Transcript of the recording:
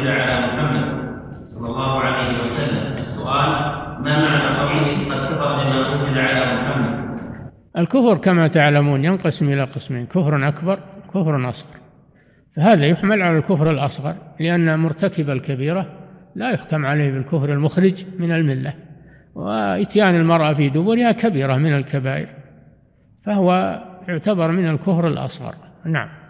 أنزل على محمد صلى الله عليه وسلم. السؤال: ما معنى قوله قد كفر بما أنزل على محمد؟ الكفر كما تعلمون ينقسم إلى قسمين: كفر أكبر وكفر أصغر، فهذا يحمل على الكفر الأصغر، لأن مرتكب الكبيرة لا يحكم عليه بالكفر المخرج من الملة، وإتيان المرأة في دبرها كبيرة من الكبائر، فهو يعتبر من الكفر الأصغر. نعم.